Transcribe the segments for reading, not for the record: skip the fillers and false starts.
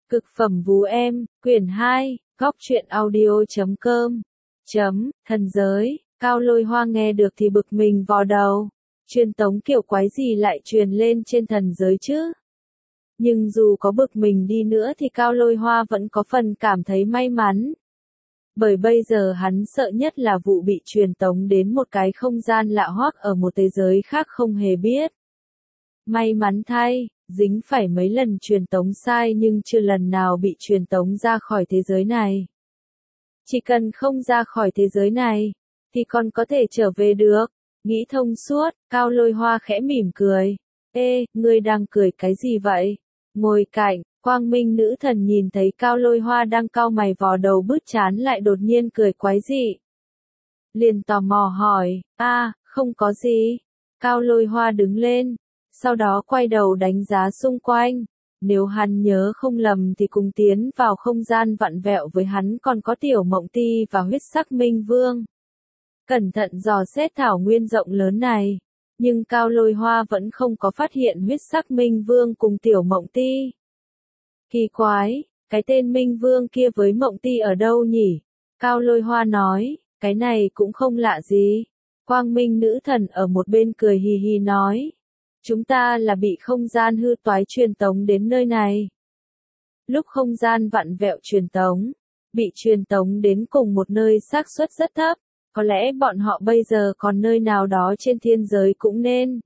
Cực phẩm vú em, quyển 2, góc truyện audio.com. Thần giới, Cao Lôi Hoa nghe được thì bực mình vò đầu. Truyền tống kiểu quái gì lại truyền lên trên thần giới chứ? Nhưng dù có bực mình đi nữa thì Cao Lôi Hoa vẫn có phần cảm thấy may mắn. Bởi bây giờ hắn sợ nhất là vụ bị truyền tống đến một cái không gian lạ hoắc ở một thế giới khác không hề biết. May mắn thay, dính phải mấy lần truyền tống sai nhưng chưa lần nào bị truyền tống ra khỏi thế giới này. Chỉ cần không ra khỏi thế giới này, thì còn có thể trở về được. Nghĩ thông suốt, Cao Lôi Hoa khẽ mỉm cười. Ê, ngươi đang cười cái gì vậy? Ngồi cạnh, Quang Minh nữ thần nhìn thấy Cao Lôi Hoa đang cau mày vò đầu bứt trán lại đột nhiên cười quái dị. Liền tò mò hỏi, không có gì. Cao Lôi Hoa đứng lên, sau đó quay đầu đánh giá xung quanh. Nếu hắn nhớ không lầm thì cùng tiến vào không gian vặn vẹo với hắn còn có Tiểu Mộng Ti và Huyết Sắc Minh Vương. Cẩn thận dò xét thảo nguyên rộng lớn này, nhưng Cao Lôi Hoa vẫn không có phát hiện Huyết Sắc Minh Vương cùng Tiểu Mộng Ti. Kỳ quái, cái tên Minh Vương kia với Mộng Ti ở đâu nhỉ? Cao Lôi Hoa nói, cái này cũng không lạ gì. Quang Minh nữ thần ở một bên cười hì hì nói. Chúng ta là bị không gian hư toái truyền tống đến nơi này. Lúc không gian vặn vẹo truyền tống, bị truyền tống đến cùng một nơi xác suất rất thấp, có lẽ bọn họ bây giờ còn nơi nào đó trên thiên giới cũng nên.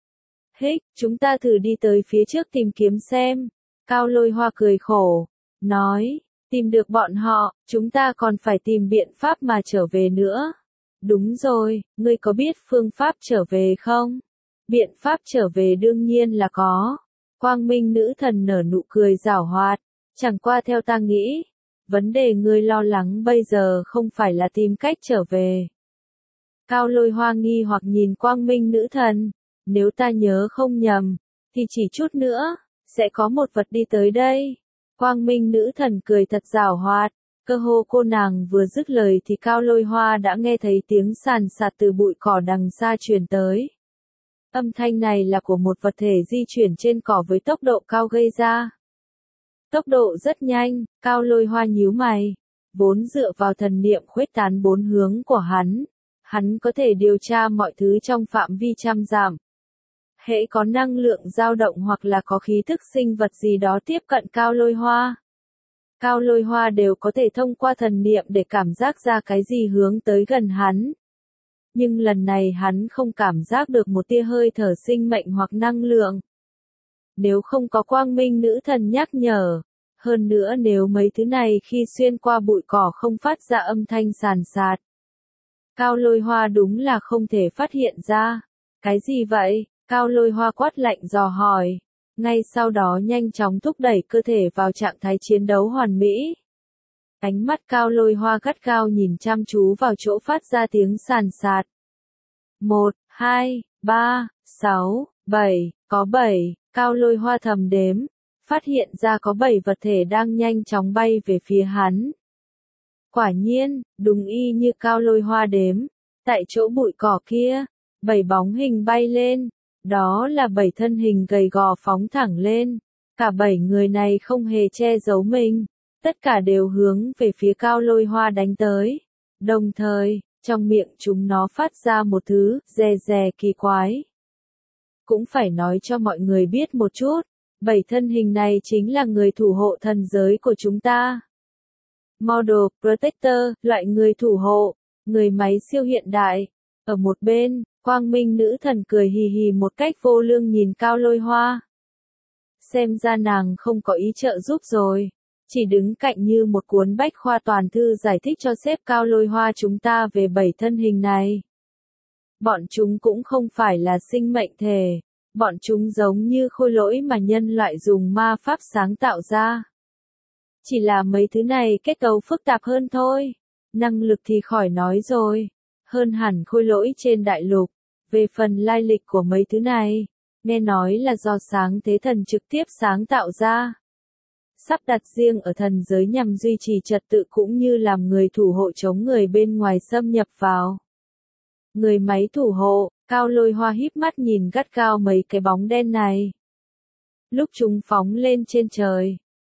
Chúng ta thử đi tới phía trước tìm kiếm xem. Cao Lôi Hoa cười khổ, nói, tìm được bọn họ, chúng ta còn phải tìm biện pháp mà trở về nữa. Đúng rồi, ngươi có biết phương pháp trở về không? Biện pháp trở về đương nhiên là có. Quang Minh nữ thần nở nụ cười giảo hoạt. Chẳng qua theo ta nghĩ, vấn đề ngươi lo lắng bây giờ không phải là tìm cách trở về. Cao Lôi Hoa nghi hoặc nhìn Quang Minh nữ thần. Nếu ta nhớ không nhầm, thì chỉ chút nữa, sẽ có một vật đi tới đây. Quang Minh nữ thần cười thật giảo hoạt. Cơ hồ cô nàng vừa dứt lời thì Cao Lôi Hoa đã nghe thấy tiếng sàn sạt từ bụi cỏ đằng xa truyền tới. Âm thanh này là của một vật thể di chuyển trên cỏ với tốc độ cao gây ra. Tốc độ rất nhanh, Cao Lôi Hoa nhíu mày. Vốn dựa vào thần niệm khuếch tán bốn hướng của hắn có thể điều tra mọi thứ trong phạm vi trăm dặm. Hễ có năng lượng dao động hoặc là có khí thức sinh vật gì đó tiếp cận Cao Lôi Hoa đều có thể thông qua thần niệm để cảm giác ra cái gì hướng tới gần hắn. Nhưng lần này hắn không cảm giác được một tia hơi thở sinh mệnh hoặc năng lượng. Nếu không có Quang Minh nữ thần nhắc nhở, hơn nữa nếu mấy thứ này khi xuyên qua bụi cỏ không phát ra âm thanh sàn sạt, Cao Lôi Hoa đúng là không thể phát hiện ra. Cái gì vậy? Cao Lôi Hoa quát lạnh dò hỏi. Ngay sau đó nhanh chóng thúc đẩy cơ thể vào trạng thái chiến đấu hoàn mỹ. Ánh mắt Cao Lôi Hoa gắt gao nhìn chăm chú vào chỗ phát ra tiếng sàn sạt. 1, 2, 3, 6, 7, có 7, Cao Lôi Hoa thầm đếm, phát hiện ra có 7 vật thể đang nhanh chóng bay về phía hắn. Quả nhiên, đúng y như Cao Lôi Hoa đếm, tại chỗ bụi cỏ kia, 7 bóng hình bay lên, đó là 7 thân hình gầy gò phóng thẳng lên, cả 7 người này không hề che giấu mình, tất cả đều hướng về phía Cao Lôi Hoa đánh tới, đồng thời, trong miệng chúng nó phát ra một thứ rè rè kỳ quái. Cũng phải nói cho mọi người biết một chút, 7 thân hình này chính là người thủ hộ thần giới của chúng ta. Model Protector, loại người thủ hộ, người máy siêu hiện đại. Ở một bên, Quang Minh nữ thần cười hì hì một cách vô lương nhìn Cao Lôi Hoa. Xem ra nàng không có ý trợ giúp rồi. Chỉ đứng cạnh như một cuốn bách khoa toàn thư giải thích cho sếp Cao Lôi Hoa chúng ta về 7 thân hình này. Bọn chúng cũng không phải là sinh mệnh thể. Bọn chúng giống như khôi lỗi mà nhân loại dùng ma pháp sáng tạo ra. Chỉ là mấy thứ này kết cấu phức tạp hơn thôi. Năng lực thì khỏi nói rồi. Hơn hẳn khôi lỗi trên đại lục. Về phần lai lịch của mấy thứ này, nghe nói là do sáng thế thần trực tiếp sáng tạo ra. Sắp đặt riêng ở thần giới nhằm duy trì trật tự cũng như làm người thủ hộ chống người bên ngoài xâm nhập vào. Người máy thủ hộ, Cao Lôi Hoa híp mắt nhìn gắt gao mấy cái bóng đen này. Lúc chúng phóng lên trên trời,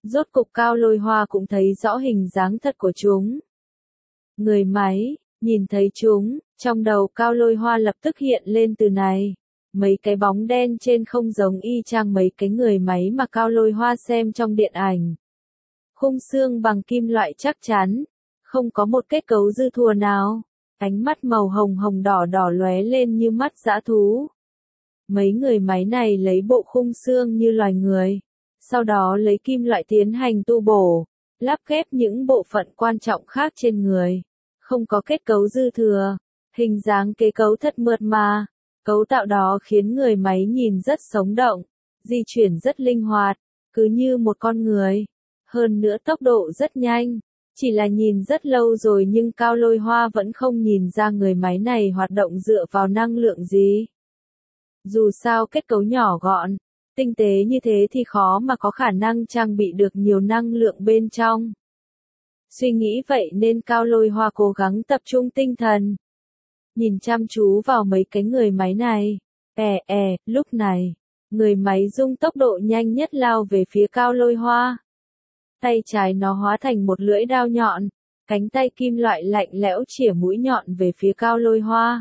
Rốt cục Cao Lôi Hoa cũng thấy rõ hình dáng thật của chúng. Người máy, nhìn thấy chúng, trong đầu Cao Lôi Hoa lập tức hiện lên từ này. Mấy cái bóng đen trên không giống y chang mấy cái người máy mà Cao Lôi Hoa xem trong điện ảnh. Khung xương bằng kim loại chắc chắn, không có một kết cấu dư thừa nào. Ánh mắt màu hồng hồng đỏ đỏ lóe lên như mắt dã thú. Mấy người máy này lấy bộ khung xương như loài người, sau đó lấy kim loại tiến hành tu bổ, lắp ghép những bộ phận quan trọng khác trên người. Không có kết cấu dư thừa, hình dáng kết cấu thật mượt mà. Cấu tạo đó khiến người máy nhìn rất sống động, di chuyển rất linh hoạt, cứ như một con người. Hơn nữa tốc độ rất nhanh, chỉ là nhìn rất lâu rồi nhưng Cao Lôi Hoa vẫn không nhìn ra người máy này hoạt động dựa vào năng lượng gì. Dù sao kết cấu nhỏ gọn, tinh tế như thế thì khó mà có khả năng trang bị được nhiều năng lượng bên trong. Suy nghĩ vậy nên Cao Lôi Hoa cố gắng tập trung tinh thần. Nhìn chăm chú vào mấy cái người máy này. Lúc này, người máy dùng tốc độ nhanh nhất lao về phía Cao Lôi Hoa. Tay trái nó hóa thành một lưỡi đao nhọn, cánh tay kim loại lạnh lẽo chĩa mũi nhọn về phía Cao Lôi Hoa.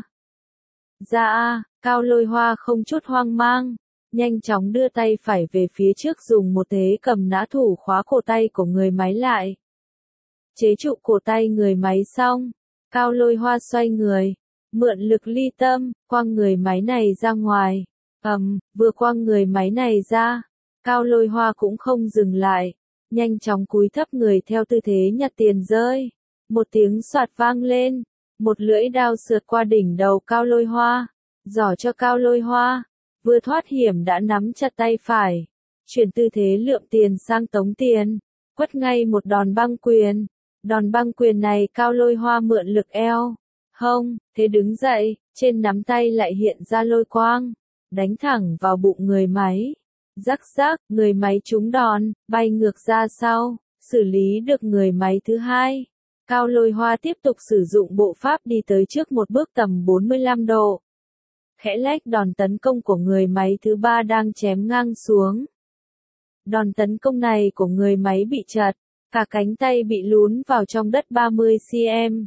Dạ, Cao Lôi Hoa không chút hoang mang, nhanh chóng đưa tay phải về phía trước dùng một thế cầm nã thủ khóa cổ tay của người máy lại. Chế trụ cổ tay người máy xong, Cao Lôi Hoa xoay người, mượn lực ly tâm, quăng người máy này ra ngoài. Vừa quăng người máy này ra, Cao Lôi Hoa cũng không dừng lại, nhanh chóng cúi thấp người theo tư thế nhặt tiền rơi. Một tiếng xoạt vang lên, một lưỡi đao sượt qua đỉnh đầu Cao Lôi Hoa, giỏ cho Cao Lôi Hoa, vừa thoát hiểm đã nắm chặt tay phải, chuyển tư thế lượm tiền sang tống tiền, quất ngay một đòn băng quyền. Đòn băng quyền này Cao Lôi Hoa mượn lực eo, hông, thế đứng dậy, trên nắm tay lại hiện ra lôi quang, đánh thẳng vào bụng người máy. Rắc rắc, người máy trúng đòn, bay ngược ra sau, xử lý được người máy thứ hai. Cao Lôi Hoa tiếp tục sử dụng bộ pháp đi tới trước một bước tầm 45 độ. Khẽ lách đòn tấn công của người máy thứ ba đang chém ngang xuống. Đòn tấn công này của người máy bị trật, cả cánh tay bị lún vào trong đất 30 cm.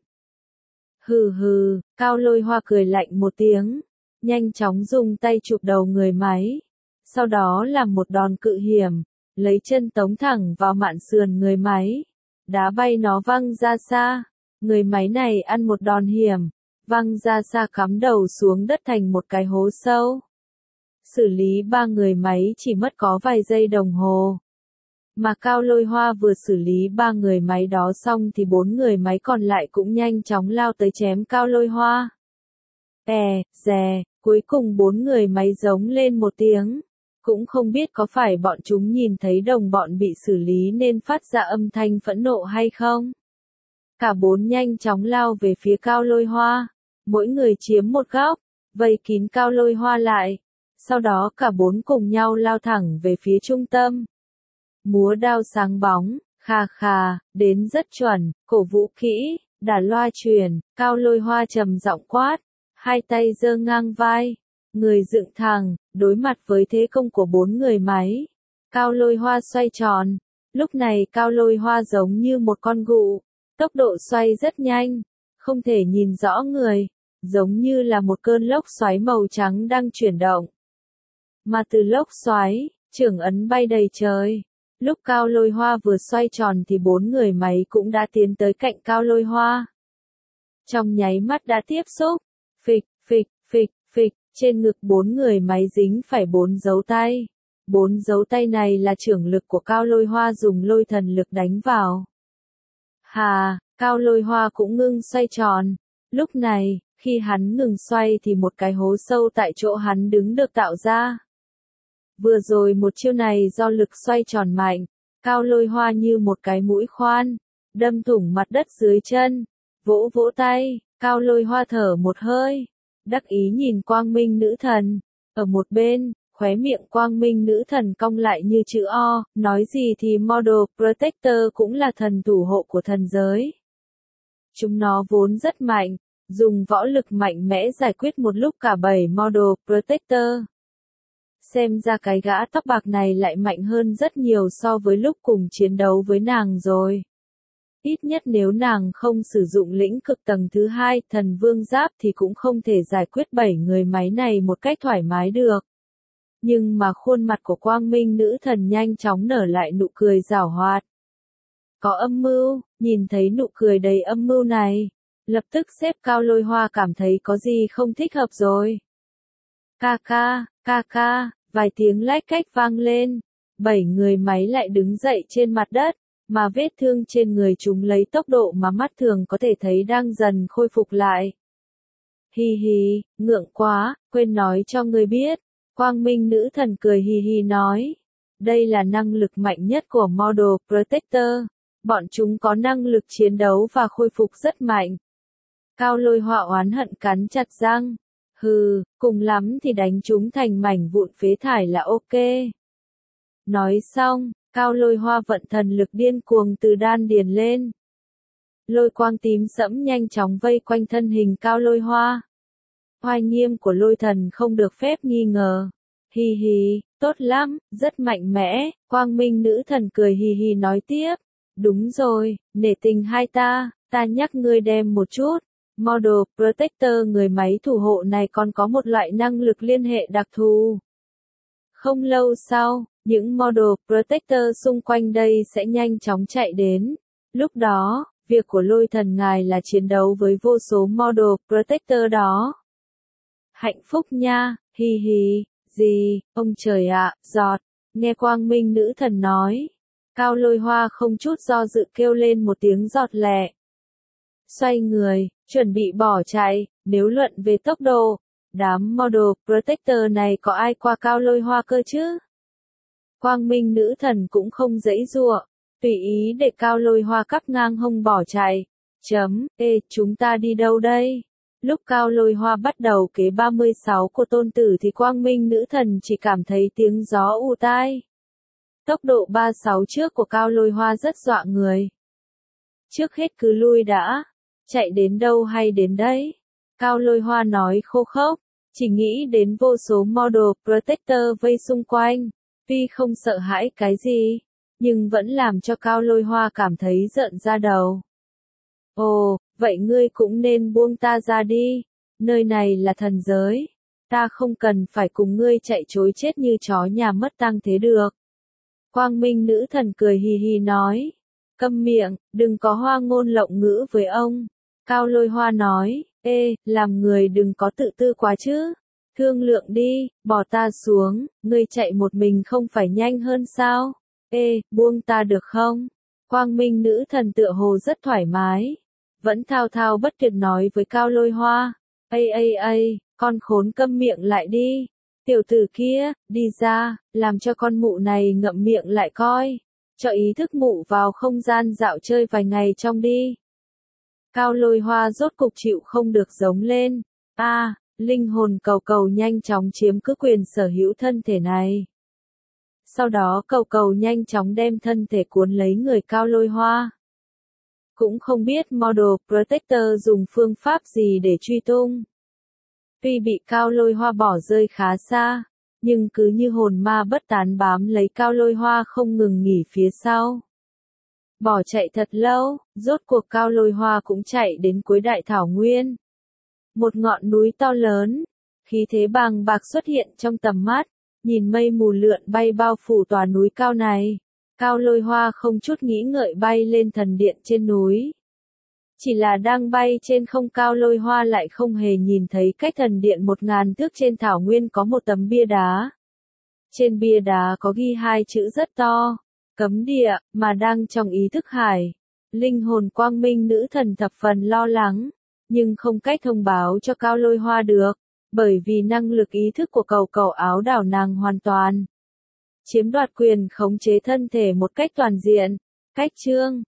Hừ, Cao Lôi Hoa cười lạnh một tiếng, nhanh chóng dùng tay chụp đầu người máy. Sau đó làm một đòn cự hiểm, lấy chân tống thẳng vào mạn sườn người máy, đá bay nó văng ra xa. Người máy này ăn một đòn hiểm, văng ra xa cắm đầu xuống đất thành một cái hố sâu. Xử lý 3 người máy chỉ mất có vài giây đồng hồ. Mà Cao Lôi Hoa vừa xử lý 3 người máy đó xong thì 4 người máy còn lại cũng nhanh chóng lao tới chém Cao Lôi Hoa. Cuối cùng 4 người máy giống lên một tiếng. Cũng không biết có phải bọn chúng nhìn thấy đồng bọn bị xử lý nên phát ra âm thanh phẫn nộ hay không. Cả 4 nhanh chóng lao về phía Cao Lôi Hoa. Mỗi người chiếm một góc, vây kín Cao Lôi Hoa lại. Sau đó cả 4 cùng nhau lao thẳng về phía trung tâm. Múa đao sáng bóng, đến rất chuẩn, cổ vũ kỹ, đả loa truyền, Cao Lôi Hoa trầm giọng quát, hai tay giơ ngang vai, người dựng thẳng, đối mặt với thế công của 4 người máy. Cao Lôi Hoa xoay tròn, lúc này Cao Lôi Hoa giống như một con gụ, tốc độ xoay rất nhanh, không thể nhìn rõ người, giống như là một cơn lốc xoáy màu trắng đang chuyển động. Mà từ lốc xoáy, chưởng ấn bay đầy trời. Lúc Cao Lôi Hoa vừa xoay tròn thì 4 người máy cũng đã tiến tới cạnh Cao Lôi Hoa. Trong nháy mắt đã tiếp xúc, phịch, trên ngực 4 người máy dính phải 4 dấu tay. 4 dấu tay này là chưởng lực của Cao Lôi Hoa dùng lôi thần lực đánh vào. Cao Lôi Hoa cũng ngưng xoay tròn. Lúc này, khi hắn ngừng xoay thì một cái hố sâu tại chỗ hắn đứng được tạo ra. Vừa rồi một chiêu này do lực xoay tròn mạnh, Cao Lôi Hoa như một cái mũi khoan, đâm thủng mặt đất dưới chân, vỗ tay, Cao Lôi Hoa thở một hơi, đắc ý nhìn Quang Minh Nữ Thần, ở một bên, khóe miệng Quang Minh Nữ Thần cong lại như chữ O, nói gì thì Model Protector cũng là thần thủ hộ của thần giới. Chúng nó vốn rất mạnh, dùng võ lực mạnh mẽ giải quyết một lúc cả 7 Model Protector. Xem ra cái gã tóc bạc này lại mạnh hơn rất nhiều so với lúc cùng chiến đấu với nàng rồi. Ít nhất nếu nàng không sử dụng lĩnh cực tầng thứ 2 thần vương giáp thì cũng không thể giải quyết 7 người máy này một cách thoải mái được. Nhưng mà khuôn mặt của quang minh nữ thần nhanh chóng nở lại nụ cười giảo hoạt. Có âm mưu, nhìn thấy nụ cười đầy âm mưu này. Lập tức sếp Cao Lôi Hoa cảm thấy có gì không thích hợp rồi. Ca ca, vài tiếng lách cách vang lên. 7 người máy lại đứng dậy trên mặt đất, mà vết thương trên người chúng lấy tốc độ mà mắt thường có thể thấy đang dần khôi phục lại. Hi hi, ngượng quá, quên nói cho ngươi biết. Quang minh nữ thần cười hi hi nói. Đây là năng lực mạnh nhất của Model Protector. Bọn chúng có năng lực chiến đấu và khôi phục rất mạnh. Cao Lôi Hoa oán hận cắn chặt răng. Hừ, cùng lắm thì đánh chúng thành mảnh vụn phế thải là ok. Nói xong, Cao Lôi Hoa vận thần lực điên cuồng từ đan điền lên. Lôi quang tím sẫm nhanh chóng vây quanh thân hình Cao Lôi Hoa. Oai nghiêm của lôi thần không được phép nghi ngờ. Hi hi, tốt lắm, rất mạnh mẽ, quang minh nữ thần cười hi hi nói tiếp. Đúng rồi, nể tình hai ta nhắc ngươi đem một chút. Model Protector người máy thủ hộ này còn có một loại năng lực liên hệ đặc thù. Không lâu sau, những Model Protector xung quanh đây sẽ nhanh chóng chạy đến. Lúc đó, việc của lôi thần ngài là chiến đấu với vô số Model Protector đó. Hạnh phúc nha, hi hi, gì, ông trời ạ, giọt, nghe quang minh nữ thần nói. Cao Lôi Hoa không chút do dự kêu lên một tiếng giọt lẹ. Xoay người, chuẩn bị bỏ chạy, nếu luận về tốc độ, đám Model Protector này có ai qua Cao Lôi Hoa cơ chứ? Quang minh nữ thần cũng không giãy giụa, tùy ý để Cao Lôi Hoa cắp ngang hông bỏ chạy. Chúng ta đi đâu đây? Lúc Cao Lôi Hoa bắt đầu kế 36 của tôn tử thì quang minh nữ thần chỉ cảm thấy tiếng gió ù tai. Tốc độ 36 trước của Cao Lôi Hoa rất dọa người. Trước hết cứ lui đã. Chạy đến đâu hay đến đấy? Cao Lôi Hoa nói khô khốc, chỉ nghĩ đến vô số Model Protector vây xung quanh. Tuy không sợ hãi cái gì, nhưng vẫn làm cho Cao Lôi Hoa cảm thấy giận da đầu. Ồ, vậy ngươi cũng nên buông ta ra đi. Nơi này là thần giới. Ta không cần phải cùng ngươi chạy chối chết như chó nhà mất tang thế được. Quang minh nữ thần cười hì hì nói. Câm miệng, đừng có hoa ngôn lộng ngữ với ông. Cao Lôi Hoa nói, làm người đừng có tự tư quá chứ. Thương lượng đi, bỏ ta xuống, ngươi chạy một mình không phải nhanh hơn sao? Buông ta được không? Quang minh nữ thần tựa hồ rất thoải mái. Vẫn thao thao bất tuyệt nói với Cao Lôi Hoa. Con khốn câm miệng lại đi. Tiểu tử kia, đi ra, làm cho con mụ này ngậm miệng lại coi. Cho ý thức mụ vào không gian dạo chơi vài ngày trong đi. Cao Lôi Hoa rốt cục chịu không được giống lên. Linh hồn cầu cầu nhanh chóng chiếm cứ quyền sở hữu thân thể này. Sau đó cầu cầu nhanh chóng đem thân thể cuốn lấy người Cao Lôi Hoa. Cũng không biết Model Protector dùng phương pháp gì để truy tung. Tuy bị Cao Lôi Hoa bỏ rơi khá xa, nhưng cứ như hồn ma bất tán bám lấy Cao Lôi Hoa không ngừng nghỉ phía sau. Bỏ chạy thật lâu, rốt cuộc Cao Lôi Hoa cũng chạy đến cuối đại thảo nguyên. Một ngọn núi to lớn, khí thế bàng bạc xuất hiện trong tầm mắt, nhìn mây mù lượn bay bao phủ tòa núi cao này. Cao Lôi Hoa không chút nghĩ ngợi bay lên thần điện trên núi. Chỉ là đang bay trên không Cao Lôi Hoa lại không hề nhìn thấy cách thần điện 1000 thước trên thảo nguyên có một tấm bia đá. Trên bia đá có ghi hai chữ rất to, cấm địa, mà đang trong ý thức hải. Linh hồn quang minh nữ thần thập phần lo lắng, nhưng không cách thông báo cho Cao Lôi Hoa được, bởi vì năng lực ý thức của cầu cầu áo đảo nàng hoàn toàn. Chiếm đoạt quyền khống chế thân thể một cách toàn diện. Cách chương